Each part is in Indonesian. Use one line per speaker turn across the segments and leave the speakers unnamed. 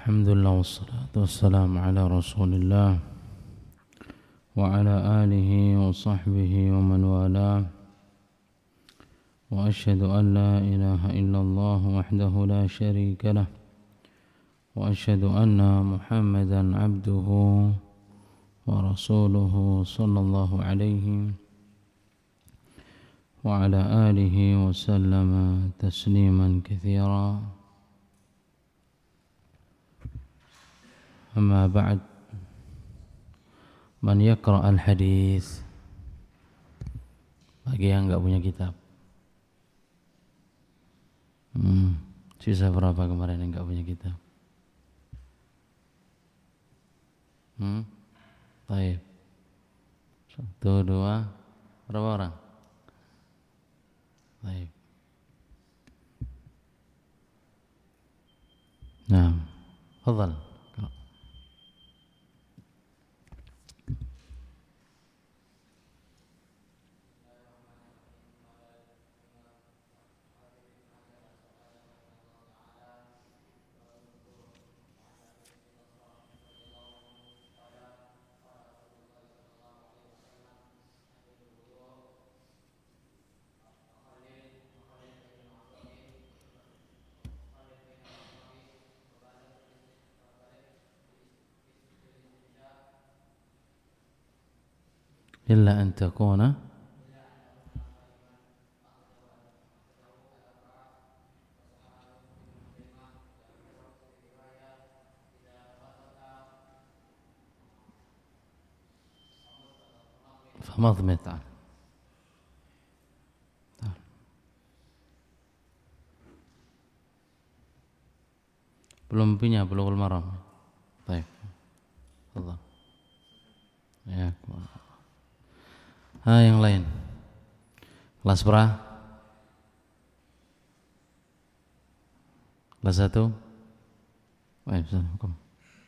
Alhamdulillah wassalatu wassalamu ala rasulillah wa ala alihi wa sahbihi wa man wala wa ashhadu an la ilaha illallah wahdahu la sharika lah wa ashhadu anna muhammadan abduhu wa rasuluhu sallallahu alaihi wa ala alihi wa sallama tasliman katsira. Amma ba'd, man yaqra al-hadis, bagi yang enggak punya kitab. Sisa berapa kemarin yang enggak punya kitab? Baik. 1, 2, berapa orang? Baik. Nah, fadhal. إلا أن تكون فمضمضة. Belum punya Bulughul Maram. Baik. Allah. Ya. Yang lain. Kelas berapa? Kelas 1. Baik, Assalamualaikum.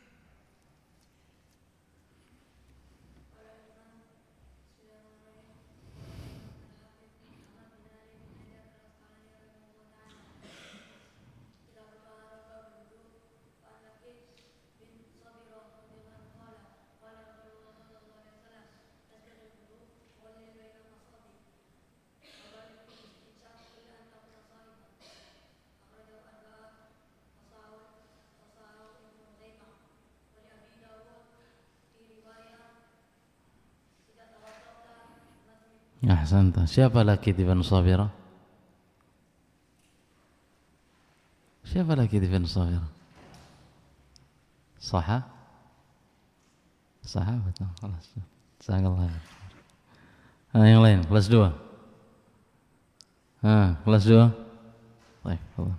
Ahsanta. Siapa laki di Banu Sabirah? Siapa laki di Banu Sabirah? Sahabat. Khalas. Jazakallah. Yang lain, kelas 2. Kelas 2. Baik, Allah.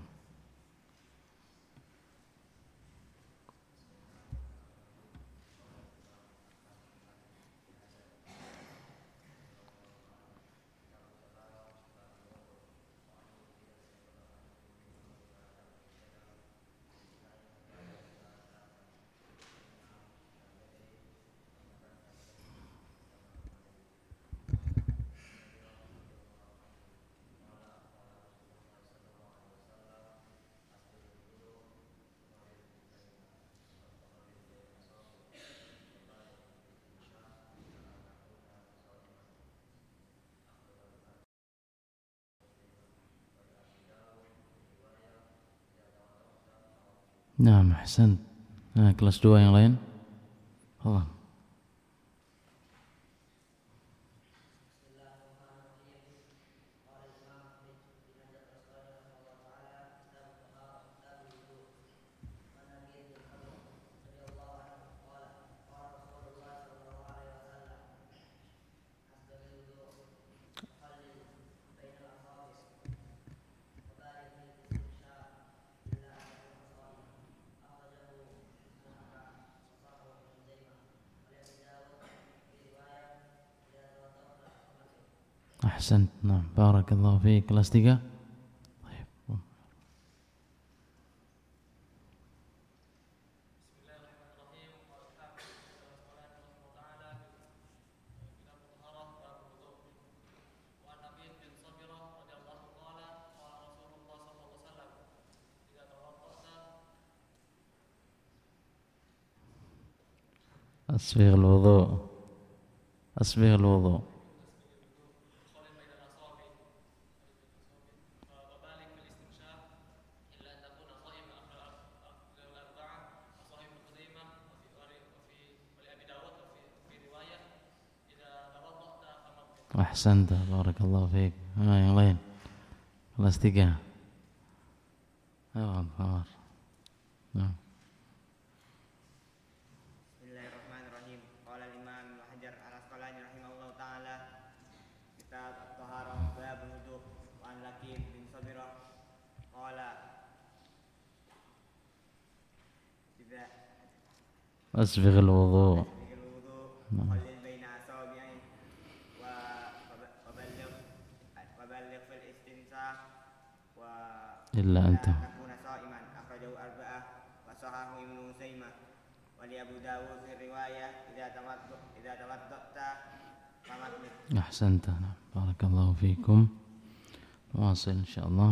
Nah, ahsan. Kelas 2 yang lain. Allah. Ahsan. Nah, barakallahu fiik. Kelas 3. Asbigh al-wudu. Asbigh al-wudu. Ahsanta, barakallahu fiik. Yang lain. Kelas 3. Ayo, Amar. Nah.
Bismillahirrahmanirrahim. Qala al-Imam Ibnu Hajar al-Asqalani rahimahullahu taala, kitab at-taharah bab wudu wa an Laqib bin Sabirah qala idza
Asbigh al-wudu.
khallil baina asabi'i wa balligh fil istinsah wa
Illa anta.
takuna sha'iman akhrajahu arba'ah wa sahahu Ibnu Huzaimah wa li Abu Dawud fi riwayah idza tawadda'ta famatmit.
Ahsanta. Barakallahu fiikum. Wasil insyaallah.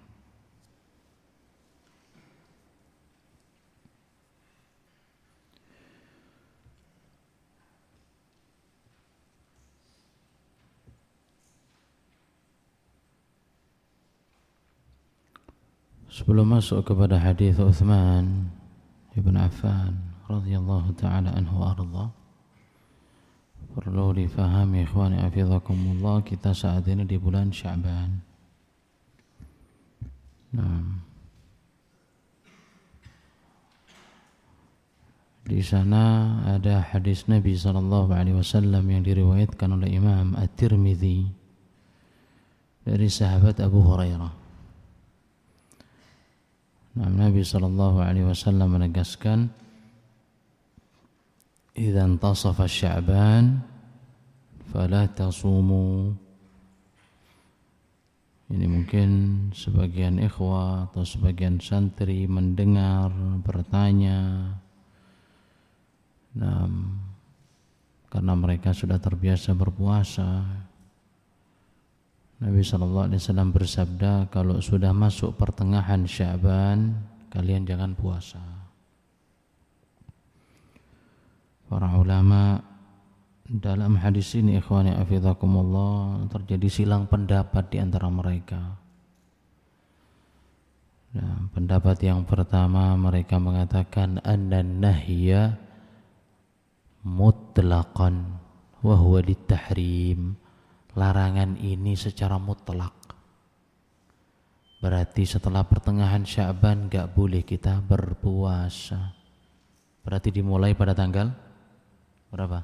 Sebelum masuk kepada hadis Utsman Ibn Affan radhiyallahu taala anhu arda, perlu difahami ikhwani hafizakumullah, kita saat ini di bulan Sya'ban. Nah, di sana ada hadis Nabi sallallahu alaihi wasallam yang diriwayatkan oleh Imam At-Tirmidzi dari sahabat Abu Hurairah. Nah, Nabi sallallahu alaihi wasallam menegaskan, "Idza intasafa Sya'ban fala tasumu." Ini mungkin sebagian ikhwah atau sebagian santri mendengar, bertanya. Nah, karena mereka sudah terbiasa berpuasa. Nabi SAW bersabda, kalau sudah masuk pertengahan Sya'ban, kalian jangan puasa. Para ulama dalam hadis ini ikhwani hafizakumullah terjadi silang pendapat di antara mereka. Nah, pendapat yang pertama mereka mengatakan annan nahya mutlaqan wa huwa lit-tahrim. Larangan ini secara mutlak. Berarti setelah pertengahan Sya'ban enggak boleh kita berpuasa. Berarti dimulai pada tanggal berapa?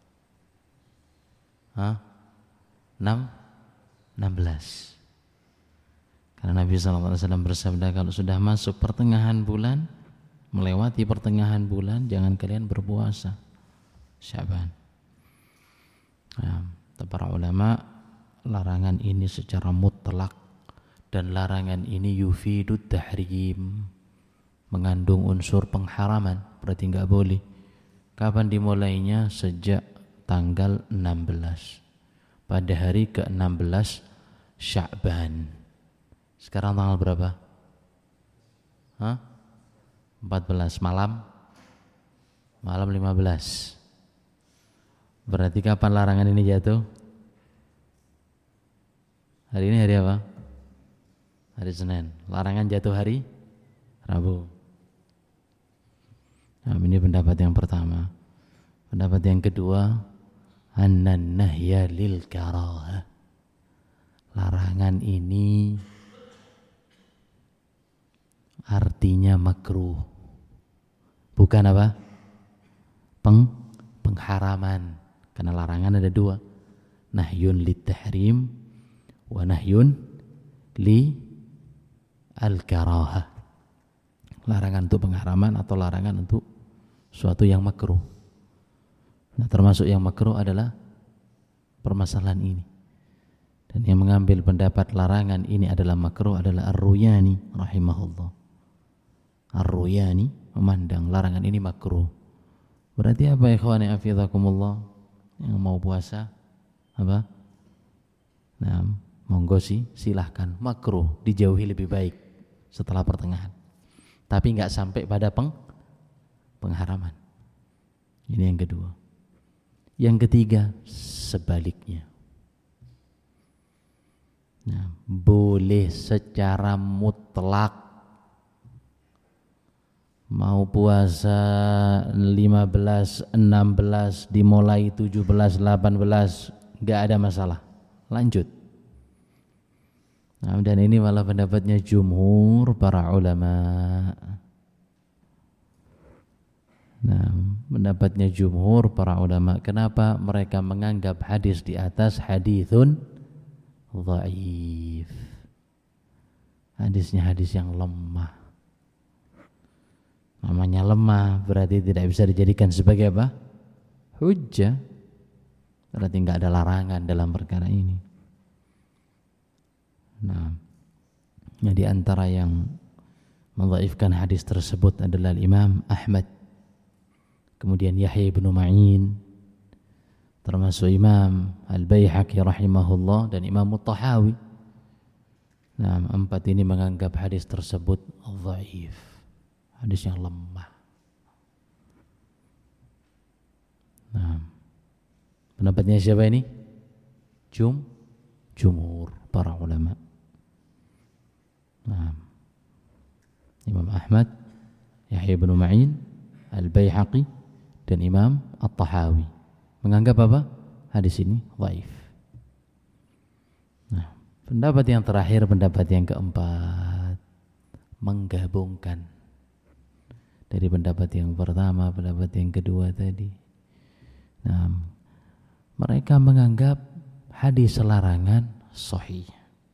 16. Karena Nabi SAW bersabda, kalau sudah masuk pertengahan bulan, melewati pertengahan bulan, jangan kalian berpuasa Sya'ban. Nah, para ulama, larangan ini secara mutlak, dan larangan ini yufidut tahrim, mengandung unsur pengharaman, berarti enggak boleh. Kapan dimulainya? Sejak tanggal 16, pada hari ke-16 Sya'ban. Sekarang tanggal berapa? 14 malam 15. Berarti kapan larangan ini jatuh? Hari ini hari apa? Hari Senin. Larangan jatuh hari Rabu. Nah, ini pendapat yang pertama. Pendapat yang kedua, annan nahya lil karahah. Larangan ini artinya makruh. Bukan apa? Pengharaman. Karena larangan ada dua, nahyun lit tahrim wa nahyun li al-karahah. Larangan untuk pengharaman atau larangan untuk suatu yang makruh. Nah, termasuk yang makruh adalah permasalahan ini. Dan yang mengambil pendapat larangan ini adalah makruh adalah Ar-Ruyani rahimahullah. Ar-Ruyani memandang larangan ini makruh. Berarti apa ikhwani hafizakumullah? Yang mau puasa apa? Nah, monggo sih, silahkan. Makruh dijauhi lebih baik setelah pertengahan. Tapi enggak sampai pada pengharaman. Ini yang kedua. Yang ketiga, sebaliknya. Nah, boleh secara mutlak mau puasa 15, 16, dimulai 17, 18, enggak ada masalah. Lanjut. Nah, dan ini malah pendapatnya jumhur para ulama. Nah, pendapatnya jumhur para ulama. Kenapa? Mereka menganggap hadis di atas hadithun dhaif. Hadisnya hadis yang lemah. Namanya lemah berarti tidak bisa dijadikan sebagai apa? Hujjah. Berarti enggak ada larangan dalam perkara ini. Nah, di antara yang mendhaifkan hadis tersebut adalah Imam Ahmad, kemudian Yahya bin Ma'in, termasuk Imam Al-Baihaqi rahimahullah, dan Imam At-Tahawi. Nah, empat ini menganggap hadis tersebut dhaif, hadis yang lemah. Nah, pendapatnya siapa ini? Jumhur para ulama. Nah, Imam Ahmad, Yahya bin Ma'in, Al-Baihaqi, dan Imam At-Tahawi menganggap apa? Hadis ini dhaif. Nah, pendapat yang terakhir, pendapat yang keempat, menggabungkan dari pendapat yang pertama, pendapat yang kedua tadi. Nah, mereka menganggap hadis larangan sahih.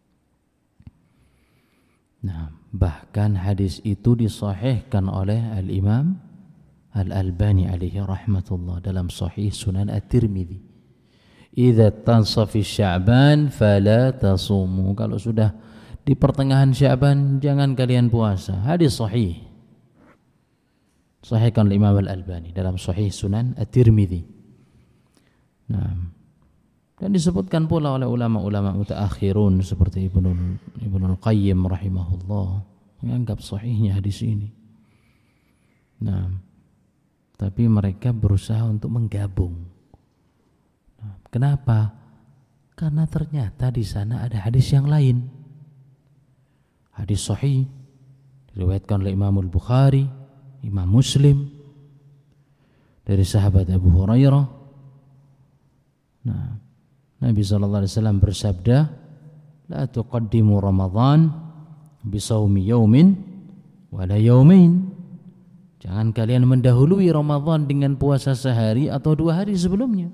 Nah, bahkan hadis itu disahihkan oleh Al-Imam Al-Albani alaihi rahmatullah dalam Sahih Sunan At-Tirmidzi. Idza tansafi Sya'ban fala tasumu. Kalau sudah di pertengahan Sya'ban jangan kalian puasa. Hadis sahih. Sahihkan oleh Imam Al-Albani dalam Sahih Sunan At-Tirmidzi. Nah, dan disebutkan pula oleh ulama-ulama mutaakhirun seperti Ibnul Qayyim rahimahullah menganggap sahihnya hadis ini. Nah, tapi mereka berusaha untuk menggabung. Nah, kenapa? Karena ternyata di sana ada hadis yang lain. Hadis sahih diriwayatkan oleh Imam Al-Bukhari, Imam Muslim dari sahabat Abu Hurairah. Nah, Nabi SAW bersabda, la tuqaddimu Ramadan bisawmi yaumin wala yaumain. Jangan kalian mendahului Ramadan dengan puasa sehari atau 2 hari sebelumnya.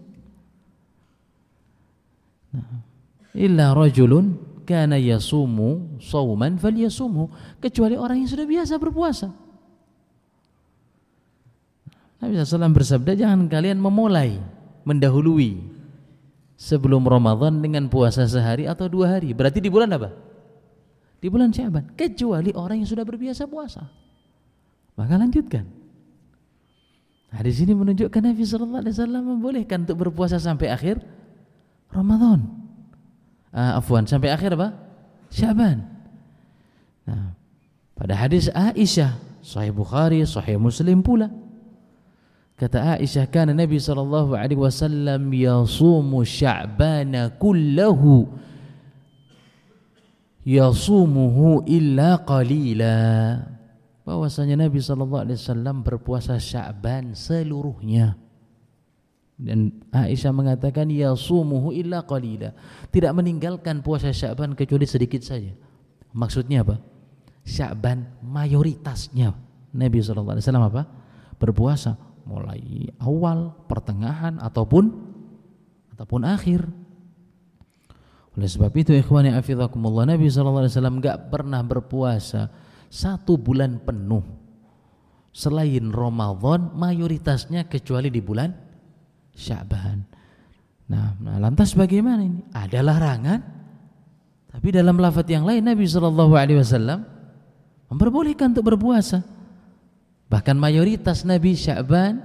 Nah, illa rajulun kana yasumu shauman falyasumhu, kecuali orang yang sudah biasa berpuasa. Nabi SAW bersabda, jangan kalian memulai, mendahului sebelum Ramadan dengan puasa sehari atau 2 hari. Berarti di bulan apa? Di bulan Sya'ban. Kecuali orang yang sudah berbiasa puasa. Maka lanjutkan. Hadis ini menunjukkan Nabi SAW membolehkan untuk berpuasa sampai akhir Ramadan. Sampai akhir apa? Sya'ban. Nah, pada hadis Aisyah, Sahih Bukhari, Sahih Muslim pula. Kata Aisyah, kana Nabi SAW yasumu Sya'bana kullahu yasumuhu illa qalila. Bahwasanya Nabi SAW berpuasa Sya'ban seluruhnya. Dan Aisyah mengatakan yasumuhu illa qalila, tidak meninggalkan puasa Sya'ban kecuali sedikit saja. Maksudnya apa? Sya'ban mayoritasnya Nabi SAW apa? Berpuasa mulai awal, pertengahan ataupun akhir. Oleh sebab itu ikhwani hafizakumullah, Nabi SAW enggak pernah berpuasa 1 bulan penuh selain Ramadan mayoritasnya kecuali di bulan Sya'ban. Nah, lantas bagaimana ini? Ada larangan, tapi dalam lafaz yang lain Nabi SAW memperbolehkan untuk berpuasa. Bahkan mayoritas Nabi Sya'ban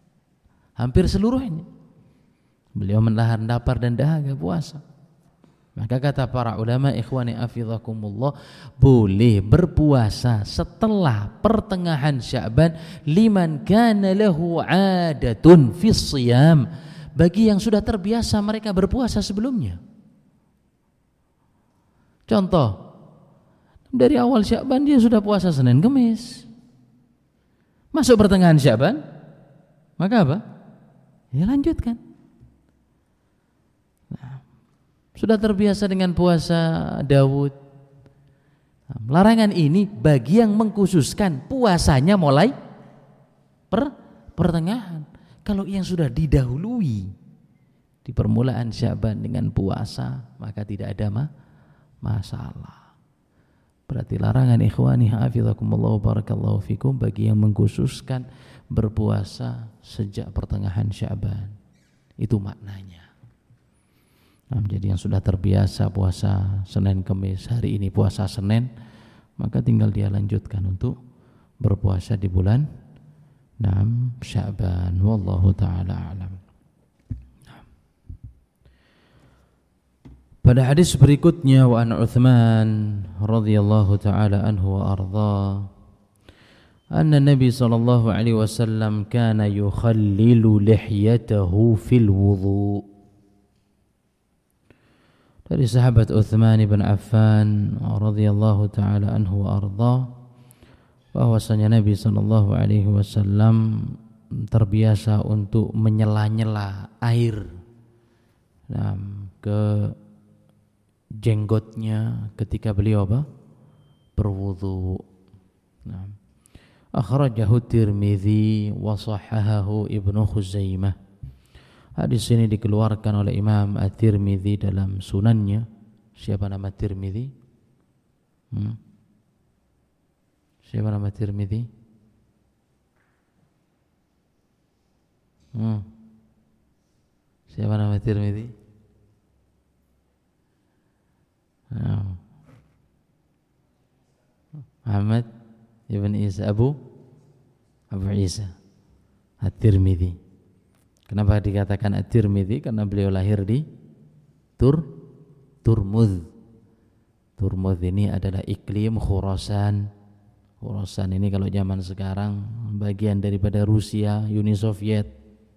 hampir seluruhnya beliau menahan lapar dan dahaga puasa. Maka kata para ulama, ikhwani afizakumullah, boleh berpuasa setelah pertengahan Sya'ban liman kana lahu 'adatun fis shiyam, bagi yang sudah terbiasa mereka berpuasa sebelumnya. Contoh, dari awal Sya'ban dia sudah puasa Senin Kamis. Masuk pertengahan Sya'ban, maka apa? Ya lanjutkan. Sudah terbiasa dengan puasa Daud. Larangan ini bagi yang mengkhususkan puasanya mulai pertengahan. Kalau yang sudah didahului di permulaan Sya'ban dengan puasa, maka tidak ada masalah. Berarti larangan ikhwani hafizakumullah barakallahu fikum bagi yang mengkhususkan berpuasa sejak pertengahan Sya'ban. Itu maknanya. Nah, jadi yang sudah terbiasa puasa Senin Kamis, hari ini puasa Senin, maka tinggal dia lanjutkan untuk berpuasa di bulan Sya'ban. Wallahu ta'ala a'lam. Pada hadis berikutnya, wa an Uthman radhiyallahu ta'ala anhu wa ardha, anna Nabi sallallahu alaihi wasallam kana yukhallilu lihyatahu fil wudhu. Dari sahabat Uthman bin Affan radhiyallahu taala anhu wa ardha, bahwasanya Nabi sallallahu alaihi wasallam terbiasa untuk menyela-nyela air ke jenggotnya ketika beliau berwudu. Akhrajahu Tirmidzi wa sahhahahu Ibnu Khuzaimah. Hadis ini dikeluarkan oleh Imam At-Tirmidzi dalam sunannya. Siapa nama Tirmidzi? Siapa nama Tirmidzi? Siapa nama Tirmidzi? Muhammad ibn Isa Abu Isa At-Tirmidzi. Kenapa dikatakan At-Tirmidzi? Karena beliau lahir di Turmuz. Turmuz ini adalah iklim Khurasan. Khurasan ini kalau zaman sekarang bagian daripada Rusia, Uni Soviet.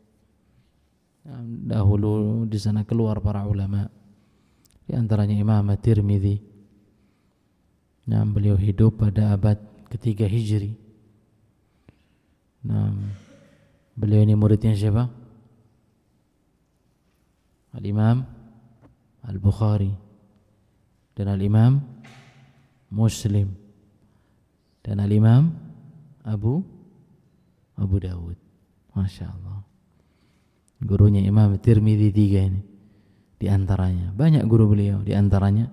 Dahulu di sana keluar para ulama. Di antaranya Imam At-Tirmidzi. Nah, beliau hidup pada abad ketiga Hijri. Nah, beliau ini muridnya siapa? Al-Imam Al-Bukhari dan Al-Imam Muslim dan Al-Imam Abu Dawud. Masya Allah. Gurunya Imam Tirmidzi tiga ini. Di antaranya banyak guru beliau, di antaranya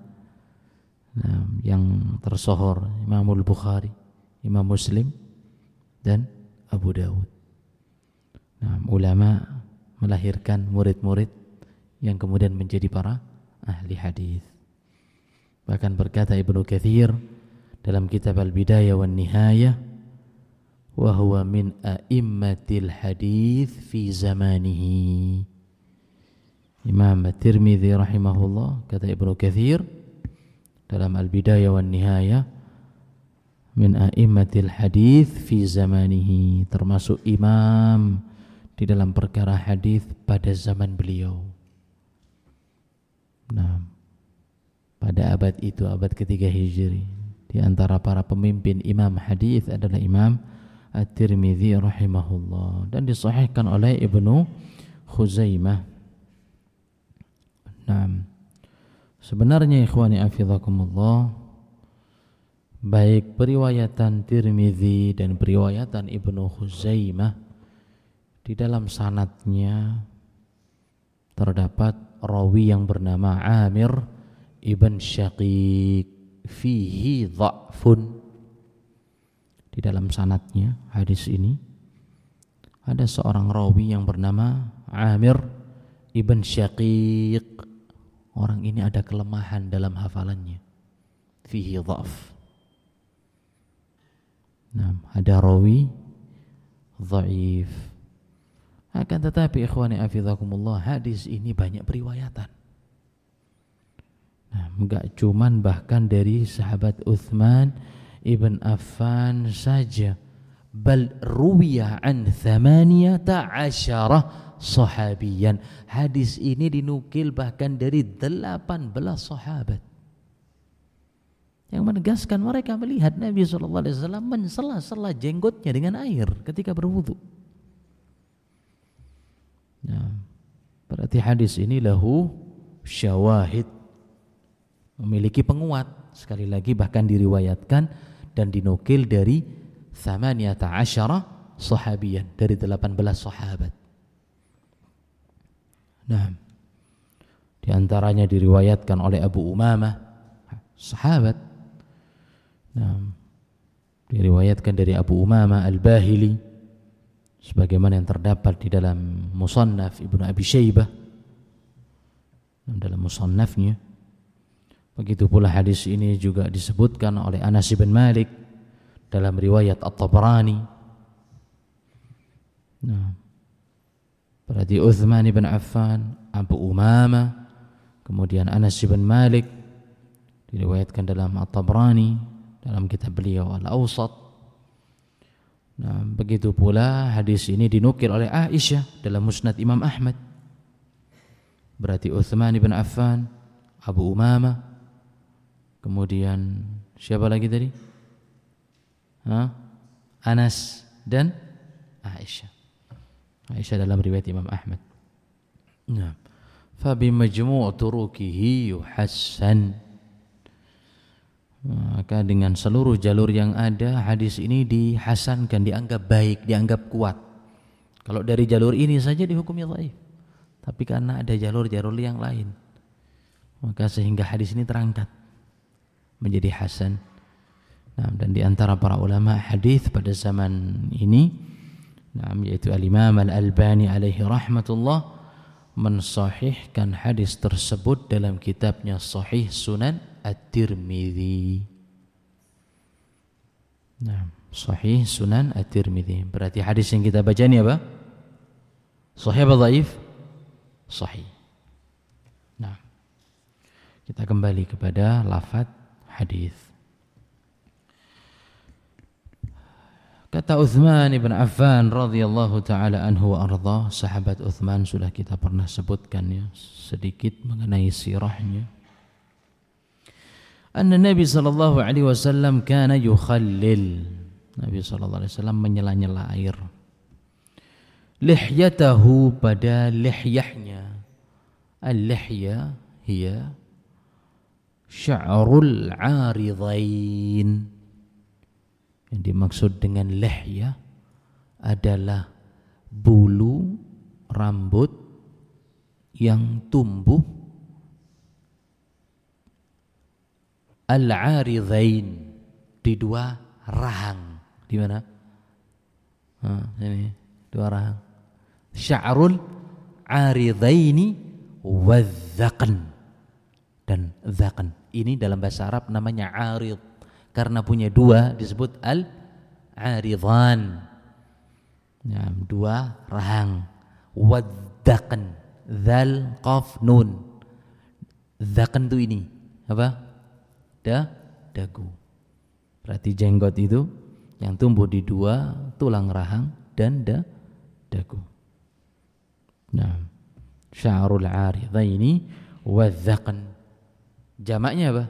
yang tersohor Imam Al-Bukhari, Imam Muslim dan Abu Dawud. Ulama melahirkan murid-murid yang kemudian menjadi para ahli hadis. Bahkan berkata Ibnu Katsir dalam kitab Al-Bidayah wan Nihayah, wa huwa min a'immatil hadis fi zamanihi. Imam At-Tirmidzi rahimahullah, kata Ibnu Katsir dalam Al-Bidayah wan Nihayah, min a'immatil hadis fi zamanihi, termasuk imam di dalam perkara hadis pada zaman beliau. Nah, pada abad itu, abad ketiga Hijri, di antara para pemimpin imam hadis adalah Imam At-Tirmidzi rahimahullah, dan disahihkan oleh Ibnu Khuzaimah. Nah, sebenarnya ikhwani afizakumullah, baik periwayatan Tirmidzi dan periwayatan Ibnu Khuzaimah, di dalam sanadnya terdapat rawi yang bernama Amir ibn Syaqiq, fihi dha'fun. Di dalam sanadnya hadis ini ada seorang rawi yang bernama Amir ibn Syaqiq. Orang ini ada kelemahan dalam hafalannya, fihi dha'f. Nah, ada rawi dhaif. Akan tetapi ikhwani afizakumullah, hadis ini banyak periwayatan. Nah, enggak cuman bahkan dari sahabat Uthman ibn Affan saja, bal ruwiya an 18 sahabiyan. Hadis ini dinukil bahkan dari 18 sahabat yang menegaskan mereka melihat Nabi SAW mensela-sela jenggotnya dengan air ketika berwudu. Nah, berarti hadis ini lahu syawahid, memiliki penguat. Sekali lagi bahkan diriwayatkan dan dinukil dari 18 sahabiyan, dari 18 sahabat. Nah, di antaranya diriwayatkan oleh Abu Umamah, sahabat. Nah, diriwayatkan dari Abu Umamah Al-Bahili sebagaimana yang terdapat di dalam Musannaf Ibnu Abi Syaibah, dalam musannafnya. Begitu pula hadis ini juga disebutkan oleh Anas bin Malik dalam riwayat At-Tabrani. Nah, berarti Uthman bin Affan, Abu Umamah, kemudian Anas bin Malik diriwayatkan dalam At-Tabrani dalam kitab beliau Al-Awsat. Nah, begitu pula hadis ini dinukil oleh Aisyah dalam Musnad Imam Ahmad. Berarti Uthman bin Affan, Abu Umamah, kemudian siapa lagi tadi? Anas dan Aisyah. Aisyah dalam riwayat Imam Ahmad. Nah, fa bi majmu' turukihi yuhassan. Maka dengan seluruh jalur yang ada, hadis ini dihasankan, dianggap baik, dianggap kuat. Kalau dari jalur ini saja dihukumi dhaif, tapi karena ada jalur-jalur yang lain, maka sehingga hadis ini terangkat menjadi hasan. Nah, dan di antara para ulama hadis pada zaman ini, yaitu Al-Imam Al-Albani alaihi rahmatullah, mensahihkan hadis tersebut dalam kitabnya Sahih Sunan At-Tirmidzi. Nah, Sahih Sunan At-Tirmidzi. Berarti hadis yang kita baca ini apa? Sahih atau dhaif? Sahih. Nah, kita kembali kepada lafaz hadis. Kata Uthman ibn Affan radhiyallahu taala anhu wa arda, sahabat Uthman sudah kita pernah sebutkan ya sedikit mengenai sirahnya. Anna Nabi sallallahu alaihi wasallam kana yukhallil. Nabi sallallahu alaihi wasallam menyela-nyela air. Lihyatahu, pada lihyahnya. Al-lihya hiya sya'rul 'aridhain. Yang dimaksud dengan lihya adalah bulu rambut yang tumbuh al-'aridhain, di dua rahang. Di mana? Ini dua rahang. Sya'rul 'aridhaini wadh-dhaqn, dan dhaqn. Ini dalam bahasa Arab namanya 'arid. Karena punya dua disebut al-'aridhan. Ya, dua rahang. Wadh-dhaqn, dzal qaf nun. Dhaqn itu ini apa? Dagu. Berarti jenggot itu yang tumbuh di dua tulang rahang dan dagu. Nah, sya'rul 'aridhaini wadh-dhaqn. Jamaknya apa?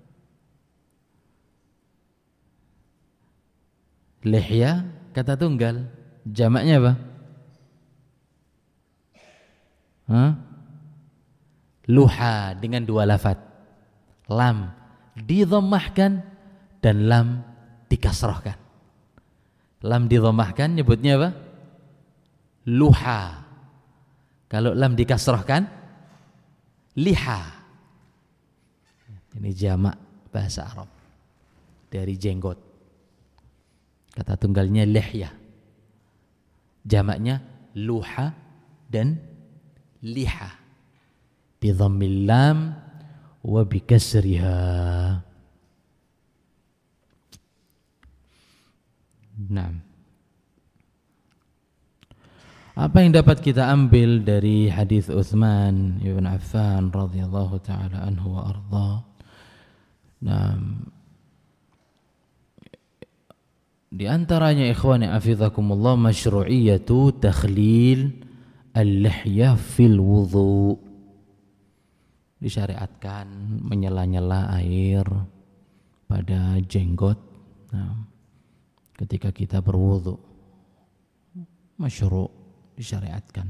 Lihya kata tunggal. Jamaknya apa? Luha dengan dua lafaz. Lam didhammahkan dan lam dikasrahkan. Lam didhammahkan nyebutnya apa? Luha. Kalau lam dikasrahkan liha. Ini jamak bahasa Arab dari jenggot. Kata tunggalnya lihya. Jamaknya luha dan liha. Bi dhammil lam wa bikasriha. Naam. Apa yang dapat kita ambil dari hadis Utsman bin Affan radhiyallahu taala anhu wa arda? Nah, di antaranya ikhwani hafizakumullah masyru'iyatu takhlil al-lihyah fil wudhu. Disyariatkan menyela-nyela air pada jenggot ketika kita berwudhu. Masyru', disyariatkan.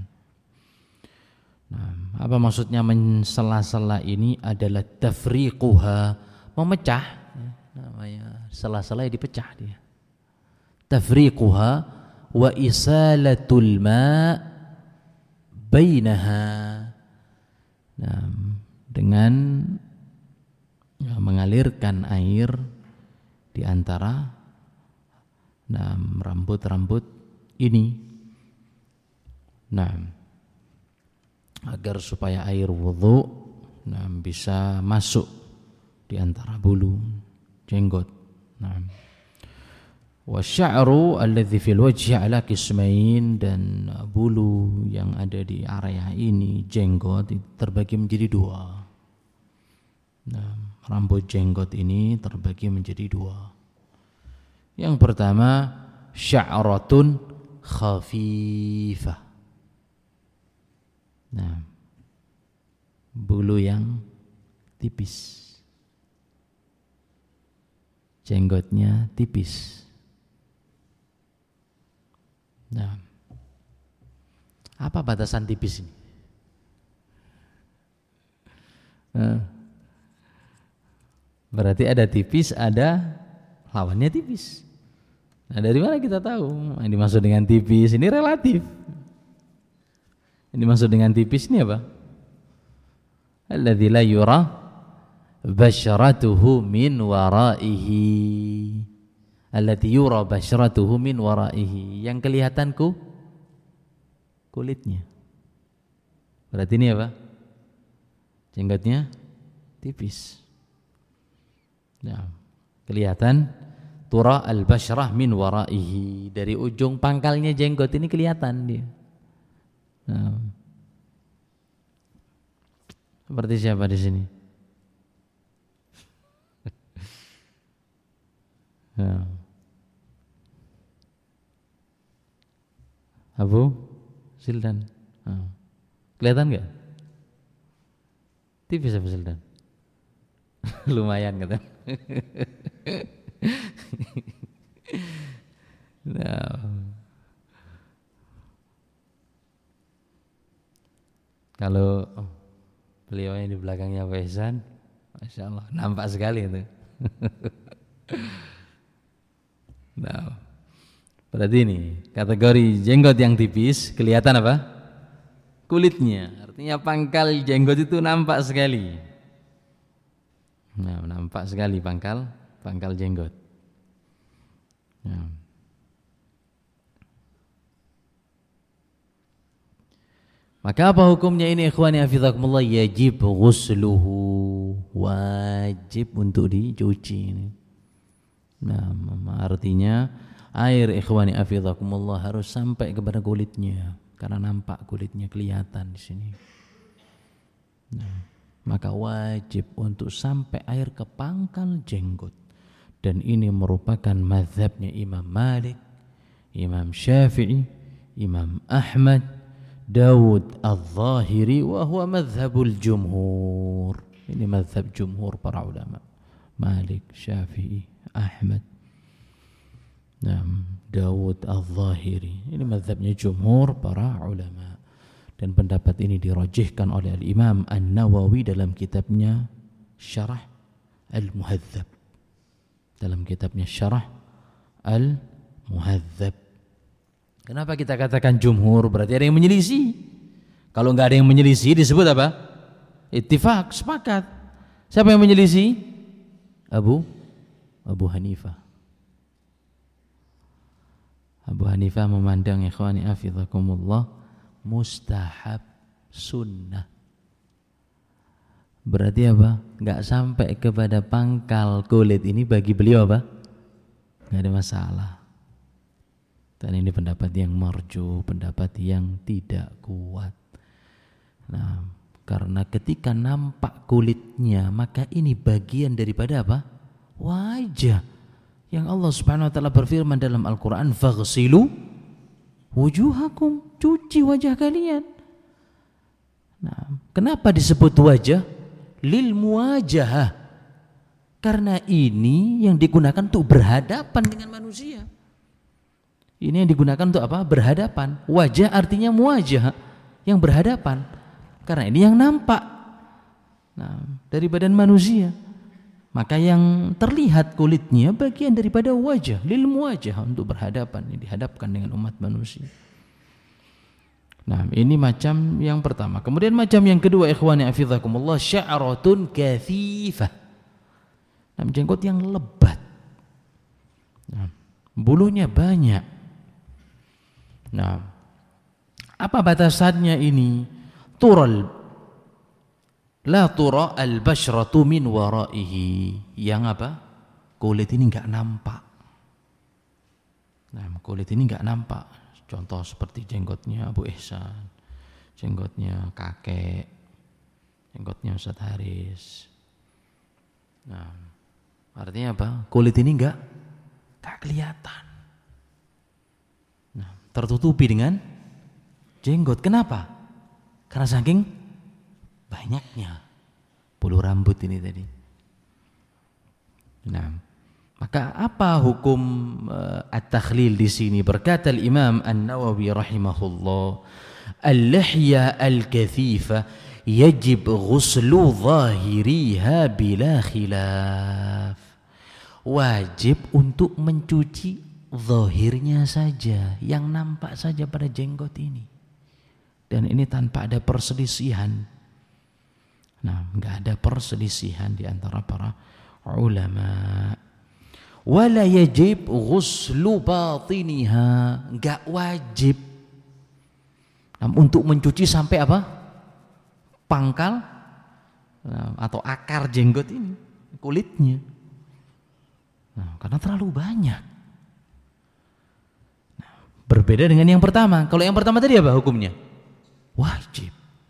Nah, apa maksudnya mensela-sela ini adalah tafriquha, memecah, namanya sela-sela dipecah dia. Tafriquha wa isalatul ma' bainaha. Nah, dengan mengalirkan air di antara rambut-rambut ini. Nah, agar supaya air wudhu bisa masuk di antara bulu jenggot. Nah, wasya'ru alladzi fil wajhi ala qismain, dan bulu yang ada di area ini jenggot terbagi menjadi dua. Nah, rambut jenggot ini terbagi menjadi dua. Yang pertama sya'ratun khafifah. Nah, bulu yang tipis, jenggotnya tipis. Nah, apa batasan tipis ini? Berarti ada tipis, ada lawannya tipis. Nah, dari mana kita tahu? Yang dimaksud dengan tipis ini relatif. Yang dimaksud dengan tipis ini apa? Alladzi la yura basharatuhu min waraihi. Alladzi yura basharatuhu min waraihi. Yang kelihatanku kulitnya. Berarti ini apa? Jenggotnya tipis. Nah, kelihatan tura al-basyrah min waraihi. Dari ujung pangkalnya jenggot ini kelihatan dia. Nah, seperti siapa di sini? Nah. Abu Sildan. Nah. Kelihatan nggak? Tipis Abu Sildan. Lumayan kata. Nah. Kalau beliau yang di belakangnya Pak Ihsan, Masya Allah, nampak sekali itu. Nah, berarti ini kategori jenggot yang tipis, kelihatan apa? Kulitnya, artinya pangkal jenggot itu nampak sekali. Nah, nampak sekali pangkal jenggot. Nah. Maka apa hukumnya ini ikhwani hafizakumullah? Yajib ghusluhu, wajib untuk dicuci ini. Nah, artinya air ikhwani hafizakumullah harus sampai kepada kulitnya, karena nampak kulitnya kelihatan di sini. Nah, maka wajib untuk sampai air ke pangkal jenggot. Dan ini merupakan mazhabnya Imam Malik, Imam Syafi'i, Imam Ahmad, Dawud al-Zahiri, wa huwa madhabul jumhur. Ini madhab jumhur para ulama, Malik, Syafi'i, Ahmad, Dawud al-Zahiri. Ini madhabnya jumhur para ulama. Dan pendapat ini dirajihkan oleh Al-Imam An-Nawawi dalam kitabnya Syarah Al-Muhadzab. Dalam kitabnya Syarah Al-Muhadzab. Kenapa kita katakan jumhur? Berarti ada yang menyelisih. Kalau enggak ada yang menyelisih disebut apa? Ittifaq, sepakat. Siapa yang menyelisih? Abu Hanifah. Abu Hanifah memandang ikhwani hafizakumullah mustahab, sunnah. Berarti apa? Enggak sampai kepada pangkal kulit ini bagi beliau apa? Enggak ada masalah. Dan ini pendapat yang marju, pendapat yang tidak kuat. Nah, karena ketika nampak kulitnya, maka ini bagian daripada apa? Wajah. Yang Allah Subhanahu wa taala berfirman dalam Al-Qur'an, "Faghsilu wujuhakum", cuci wajah kalian. Nah, kenapa disebut wajah? Lil muwajahah. Karena ini yang digunakan untuk berhadapan dengan manusia. Ini yang digunakan untuk apa? Berhadapan. Wajah artinya muwajah, yang berhadapan. Karena ini yang nampak. Nah, dari badan manusia. Maka yang terlihat kulitnya bagian daripada wajah, lil muwajah, untuk berhadapan, dihadapkan dengan umat manusia. Nah, ini macam yang pertama. Kemudian macam yang kedua, ikhwani hafizakumullah, sya'ratun kathifah. Nah, jenggot yang lebat. Nah, bulunya banyak. Nah, apa batasannya ini? La tura al-basyratu min waraihi. Yang apa? Kulit ini enggak nampak. Nah, kulit ini enggak nampak. Contoh seperti jenggotnya Abu Ihsan, jenggotnya kakek, jenggotnya Ustaz Haris. Nah, artinya apa? Kulit ini enggak kelihatan. Nah, tertutupi dengan jenggot. Kenapa? Karena saking banyaknya bulu rambut ini tadi. Nah, maka apa hukum at-takhlil di sini? Berkata Imam An-Nawawi rahimahullah, al-lihya al-kathifa yajib ghuslu zahiriha bila khilaf. Wajib untuk mencuci zahirnya saja, yang nampak saja pada jenggot ini. Dan ini tanpa ada perselisihan. Nah, enggak ada perselisihan di antara para ulama. Wala yajib ghuslu batiniha, enggak wajib untuk mencuci sampai apa? Pangkal atau akar jenggot ini, kulitnya. Nah, karena terlalu banyak. Nah, berbeda dengan yang pertama. Kalau yang pertama tadi apa hukumnya? Wajib.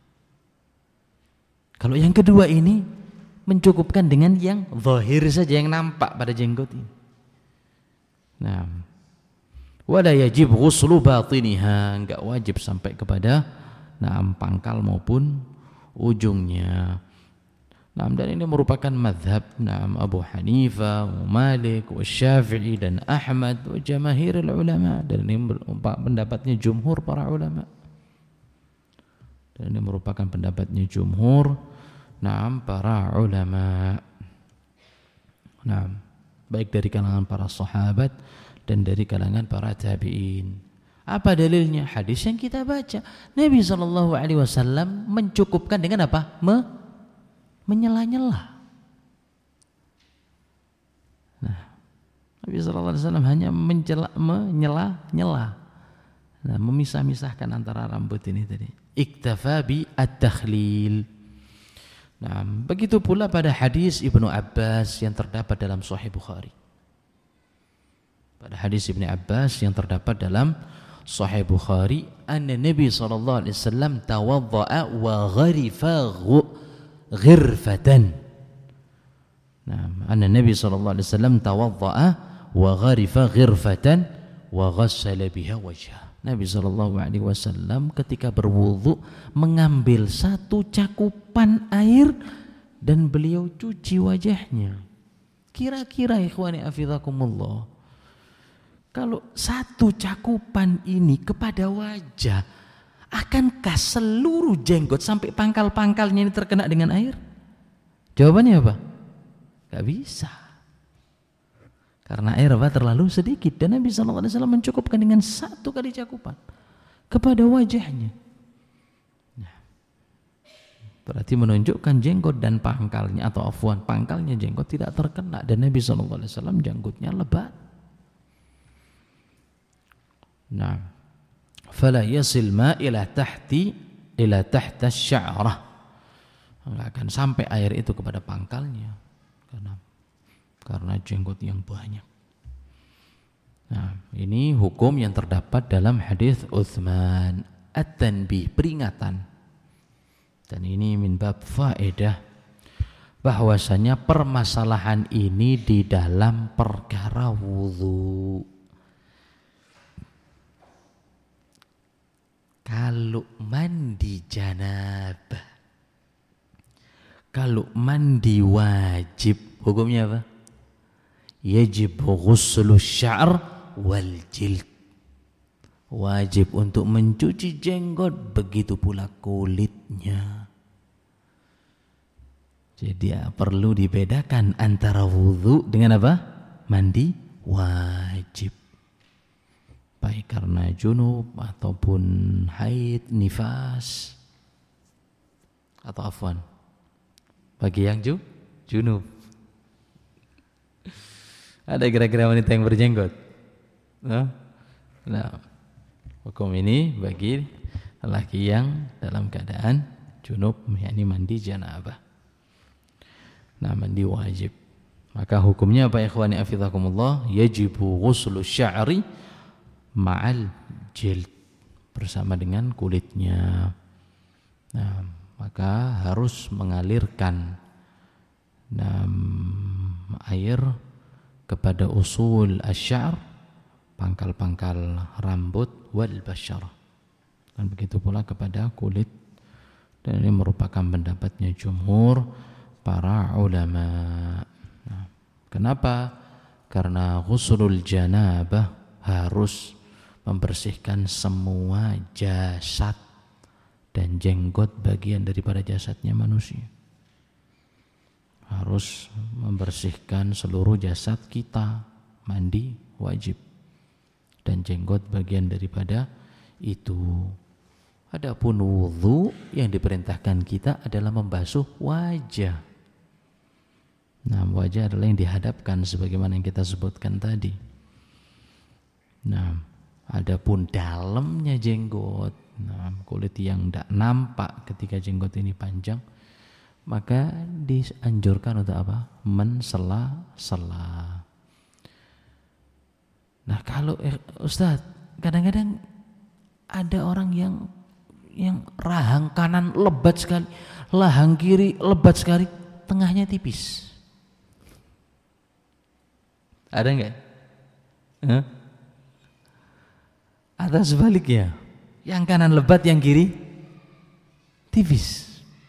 Kalau yang kedua ini mencukupkan dengan yang zahir saja, yang nampak pada jenggot ini. Nah, wala yajib ghuslu batiniha, enggak wajib sampai kepada pangkal maupun ujungnya. Nah, dan ini merupakan mazhab Abu Hanifah, Malik, Syafi'i dan Ahmad wa jamaahirul ulama, dan ini pendapatnya jumhur para ulama. Dan ini merupakan pendapatnya jumhur para ulama. Nah, baik dari kalangan para sahabat dan dari kalangan para tabi'in. Apa dalilnya? Hadis yang kita baca. Nabi SAW mencukupkan dengan apa? Menyela-nyela. Nah, Nabi SAW hanya menyela-nyela. Nah, memisah-misahkan antara rambut ini tadi. Iktafa bi at-takhlil. Nah, begitu pula pada hadis Ibnu Abbas yang terdapat dalam Sahih Bukhari. Pada hadis Ibnu Abbas yang terdapat dalam Sahih Bukhari, anna Nabi sallallahu alaihi wasallam tawaddaa wa gharifa ghirfatan. Nah, anna Nabi sallallahu alaihi wasallam tawaddaa wa gharifa ghirfatan wa ghassala biha wajhah. Nabi SAW ketika berwudu mengambil satu cakupan air dan beliau cuci wajahnya. Kira-kira ikhwani hafizakumullah, kalau satu cakupan ini kepada wajah, akankah seluruh jenggot sampai pangkal-pangkalnya ini terkena dengan air? Jawabannya apa? Gak bisa. Karena air terlalu sedikit, dan Nabi SAW mencukupkan dengan satu kali cakupan kepada wajahnya. Nah, berarti menunjukkan jenggot dan pangkalnya, atau pangkalnya jenggot tidak terkena, dan Nabi SAW jenggotnya lebat. Nah, fala yasil ma ila tahta sya'rah, enggak akan sampai air itu kepada pangkalnya karena jenggot yang banyak. Nah, ini hukum yang terdapat dalam hadis Utsman, at-tanbih, peringatan. Dan ini min bab faedah bahwasanya permasalahan ini di dalam perkara wudu. Kalau mandi janabah, kalau mandi wajib, hukumnya apa? Yajib ghuslu sya'r wal jild. Wajib untuk mencuci jenggot, begitu pula kulitnya. Jadi perlu dibedakan antara wudu dengan apa? Mandi wajib. Baik karena junub ataupun haid, nifas, atau afwan bagi yang junub. Ada kira-kira wanita yang berjenggot? Nah, hukum ini bagi lelaki yang dalam keadaan junub, yakni mandi janabah. Nah, mandi wajib. Maka hukumnya apa ikhwani afizakumullah? Yajibu ghuslu sya'ri ma'al jild, bersama dengan kulitnya. Nah, maka harus mengalirkan air kepada usul asy-sya'r, pangkal-pangkal rambut, wal basyarah, dan begitu pula kepada kulit. Dan ini merupakan pendapatnya jumhur para ulama. Nah, kenapa? Karena ghuslul janabah harus membersihkan semua jasad dan jenggot bagian daripada jasadnya manusia. Harus membersihkan seluruh jasad kita, mandi wajib, dan jenggot bagian daripada itu. Adapun wudu yang diperintahkan kita adalah membasuh wajah. Nah, wajah adalah yang dihadapkan sebagaimana yang kita sebutkan tadi. Nah, adapun dalamnya jenggot, kulit yang tidak nampak ketika jenggot ini panjang, maka dianjurkan untuk apa? Mensela-sela. Nah, kalau Ustaz, kadang-kadang ada orang yang rahang kanan lebat sekali, rahang kiri lebat sekali, tengahnya tipis. Ada enggak? Atau sebaliknya, yang kanan lebat, yang kiri tipis.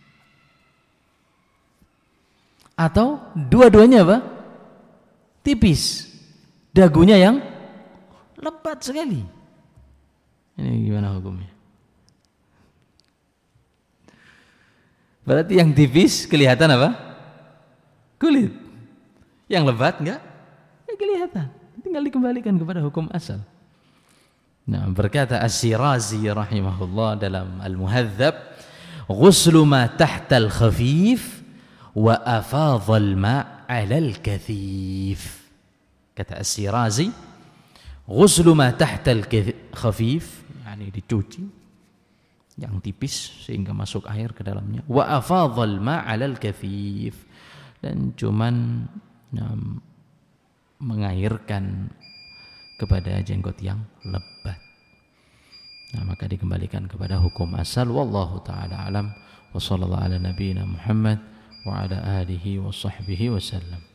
Atau dua-duanya apa? Tipis. Dagunya yang lebat sekali. Ini gimana hukumnya? Berarti yang tipis kelihatan apa? Kulit. Yang lebat enggak? Ya kelihatan. Tinggal dikembalikan kepada hukum asal. Nah, berkata Asy-Syirazi rahimahullah dalam Al-Muhadzab, ghuslu ma tahta al-khafif wa afadhal ma' 'ala al-kathif. Kata Asy-Syirazi, ghuslu ma tahta al-khafif, yani dicuci yang tipis sehingga masuk air ke dalamnya, wa afadhal ma' 'ala al-kathif, dan cuman mengairkan kepada jenggot yang lebat. Nah, maka dikembalikan kepada hukum asal. Wallahu ta'ala alam. Wa sallallahu ala nabiyyina Muhammad wa ala alihi wa sahbihi wasallam.